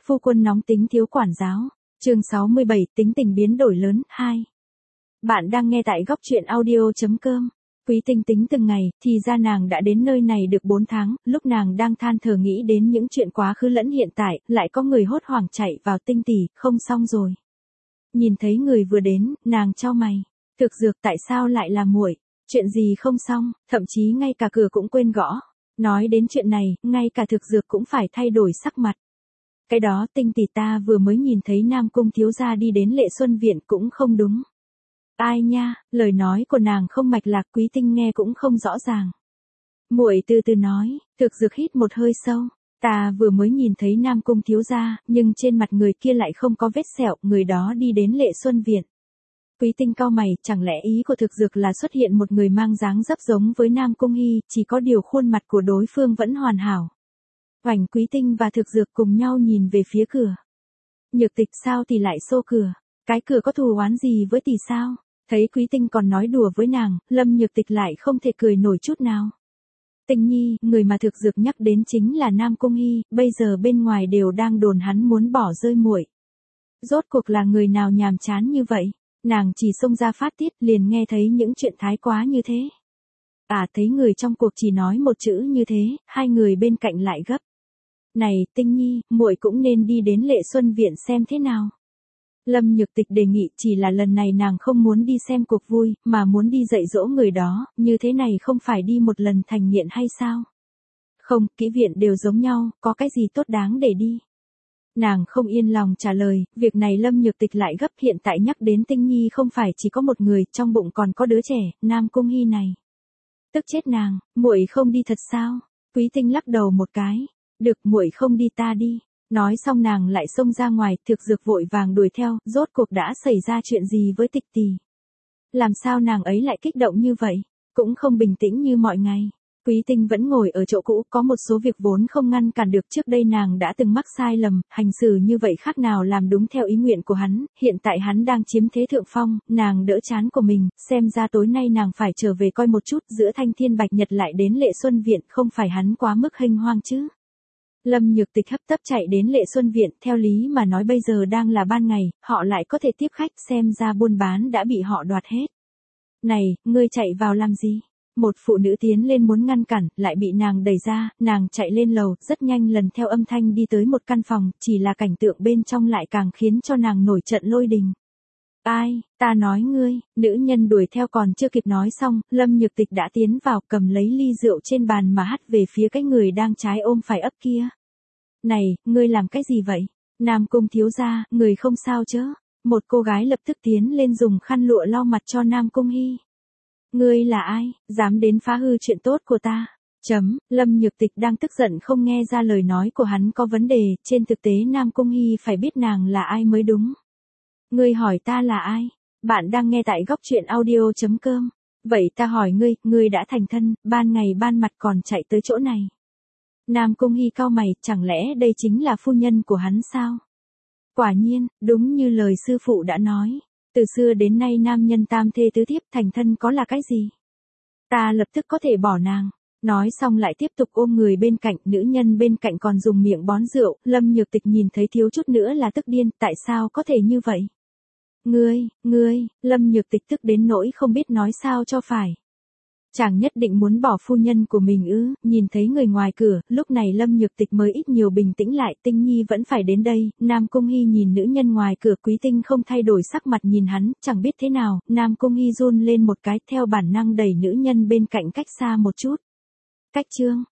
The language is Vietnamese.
Phu quân nóng tính thiếu quản giáo. Chương 67, tính tình biến đổi lớn, 2. Bạn đang nghe tại góc truyện audio.com. Quý Tinh tính từng ngày, thì ra nàng đã đến nơi này được 4 tháng, lúc nàng đang than thở nghĩ đến những chuyện quá khứ lẫn hiện tại, lại có người hốt hoảng chạy vào Tinh tỷ, không xong rồi. Nhìn thấy người vừa đến, nàng chau mày. Thực dược tại sao lại là muội? Chuyện gì không xong, thậm chí ngay cả cửa cũng quên gõ. Nói đến chuyện này, ngay cả thực dược cũng phải thay đổi sắc mặt. Cái đó Tinh tỷ ta vừa mới nhìn thấy Nam Cung thiếu gia đi đến Lệ Xuân Viện cũng không đúng. Ai nha, lời nói của nàng không mạch lạc, Quý Tinh nghe cũng không rõ ràng. Muội từ từ nói, thực dược hít một hơi sâu. Ta vừa mới nhìn thấy Nam Cung thiếu gia, nhưng trên mặt người kia lại không có vết sẹo, người đó đi đến Lệ Xuân Viện. Quý Tinh cau mày, chẳng lẽ ý của thực dược là xuất hiện một người mang dáng dấp giống với Nam Cung Hy, chỉ có điều khuôn mặt của đối phương vẫn hoàn hảo. Hoành Quý Tinh và thực dược cùng nhau nhìn về phía cửa. Nhược Tịch sao thì lại xô cửa? Cái cửa có thù oán gì với tỷ sao? Thấy Quý Tinh còn nói đùa với nàng, Lâm Nhược Tịch lại không thể cười nổi chút nào. Tinh nhi, người mà thực dược nhắc đến chính là Nam Cung Hy, bây giờ bên ngoài đều đang đồn hắn muốn bỏ rơi muội. Rốt cuộc là người nào nhàm chán như vậy? Nàng chỉ xông ra phát tiết, liền nghe thấy những chuyện thái quá như thế. Thấy người trong cuộc chỉ nói một chữ như thế, hai người bên cạnh lại gấp. Này, Tinh nhi, muội cũng nên đi đến Lệ Xuân Viện xem thế nào. Lâm Nhược Tịch đề nghị, chỉ là lần này nàng không muốn đi xem cuộc vui, mà muốn đi dạy dỗ người đó, như thế này không phải đi một lần thành nghiện hay sao? Không, kỹ viện đều giống nhau, có cái gì tốt đáng để đi. Nàng không yên lòng trả lời, việc này Lâm Nhược Tịch lại gấp, hiện tại nhắc đến Tinh nhi không phải chỉ có một người, trong bụng còn có đứa trẻ, Nam Cung Hy này. Tức chết nàng, muội không đi thật sao? Quý Tinh lắc đầu một cái. Được, muội không đi ta đi. Nói xong nàng lại xông ra ngoài, thực dược vội vàng đuổi theo, rốt cuộc đã xảy ra chuyện gì với Tịch tỷ? Làm sao nàng ấy lại kích động như vậy? Cũng không bình tĩnh như mọi ngày. Quý Tinh vẫn ngồi ở chỗ cũ, có một số việc vốn không ngăn cản được, trước đây nàng đã từng mắc sai lầm, hành xử như vậy khác nào làm đúng theo ý nguyện của hắn, hiện tại hắn đang chiếm thế thượng phong, nàng đỡ chán của mình, xem ra tối nay nàng phải trở về coi một chút, giữa Thanh Thiên Bạch Nhật lại đến Lệ Xuân Viện, không phải hắn quá mức hênh hoang chứ. Lâm Nhược Tịch hấp tấp chạy đến Lệ Xuân Viện, theo lý mà nói bây giờ đang là ban ngày, họ lại có thể tiếp khách, xem ra buôn bán đã bị họ đoạt hết. Này, ngươi chạy vào làm gì? Một phụ nữ tiến lên muốn ngăn cản, lại bị nàng đẩy ra, nàng chạy lên lầu, rất nhanh lần theo âm thanh đi tới một căn phòng, chỉ là cảnh tượng bên trong lại càng khiến cho nàng nổi trận lôi đình. Ai, ta nói ngươi, nữ nhân đuổi theo còn chưa kịp nói xong, Lâm Nhược Tịch đã tiến vào, cầm lấy ly rượu trên bàn mà hắt về phía cái người đang trái ôm phải ấp kia. Này, ngươi làm cái gì vậy? Nam Cung thiếu gia, người không sao chứ? Một cô gái lập tức tiến lên dùng khăn lụa lau mặt cho Nam Cung Hy. Ngươi là ai, dám đến phá hư chuyện tốt của ta? Lâm Nhược Tịch đang tức giận không nghe ra lời nói của hắn có vấn đề, trên thực tế Nam Cung Hy phải biết nàng là ai mới đúng. Ngươi hỏi ta là ai? Bạn đang nghe tại góc truyện audio.com. Vậy ta hỏi ngươi, ngươi đã thành thân, ban ngày ban mặt còn chạy tới chỗ này. Nam Cung Hy cau mày, chẳng lẽ đây chính là phu nhân của hắn sao? Quả nhiên, đúng như lời sư phụ đã nói. Từ xưa đến nay nam nhân tam thê tứ thiếp, thành thân có là cái gì? Ta lập tức có thể bỏ nàng. Nói xong lại tiếp tục ôm người bên cạnh, nữ nhân bên cạnh còn dùng miệng bón rượu, Lâm Nhược Tịch nhìn thấy thiếu chút nữa là tức điên, tại sao có thể như vậy? Ngươi, Lâm Nhược Tịch tức đến nỗi không biết nói sao cho phải. Chàng nhất định muốn bỏ phu nhân của mình ư? Nhìn thấy người ngoài cửa, lúc này Lâm Nhược Tịch mới ít nhiều bình tĩnh lại, Tinh nhi vẫn phải đến đây. Nam Cung Hy nhìn nữ nhân ngoài cửa, Quý Tinh không thay đổi sắc mặt nhìn hắn, chẳng biết thế nào, Nam Cung Hy run lên một cái, theo bản năng đẩy nữ nhân bên cạnh cách xa một chút. Cách chương,